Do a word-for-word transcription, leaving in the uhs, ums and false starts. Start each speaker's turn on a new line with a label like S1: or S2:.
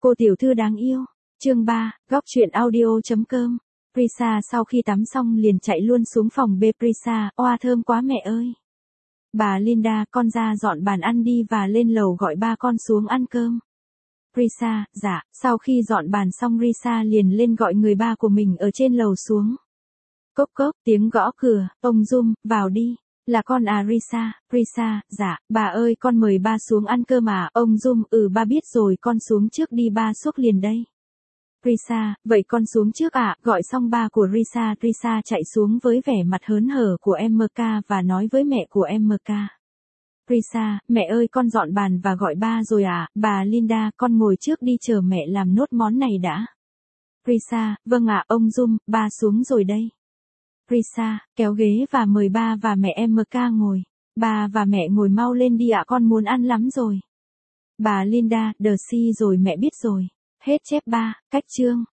S1: Cô tiểu thư đáng yêu. Chương ba, góc truyện audio.com. Prisa sau khi tắm xong liền chạy luôn xuống phòng bếp. Prisa, oa thơm quá mẹ ơi. Bà Linda, con ra dọn bàn ăn đi và lên lầu gọi ba con xuống ăn cơm. Prisa, dạ, sau khi dọn bàn xong Risa liền lên gọi người ba của mình ở trên lầu xuống. Cốc cốc, tiếng gõ cửa, ông Zoom, vào đi. Là con à Risa, Risa, dạ, bà ơi con mời ba xuống ăn cơm à, ông Zoom, ừ ba biết rồi con xuống trước đi ba xúc liền đây. Risa, vậy con xuống trước ạ, à? Gọi xong ba của Risa, Risa chạy xuống với vẻ mặt hớn hở của em ca và nói với mẹ của em ca. Risa, mẹ ơi con dọn bàn và gọi ba rồi à, bà Linda, con ngồi trước đi chờ mẹ làm nốt món này đã. Risa, vâng ạ ông Zoom, ba xuống rồi đây. Risa, kéo ghế và mời ba và mẹ em ca ngồi. Ba và mẹ ngồi mau lên đi ạ con muốn ăn lắm rồi. Bà Linda, đờ si rồi mẹ biết rồi. Hết chép ba, cách chương.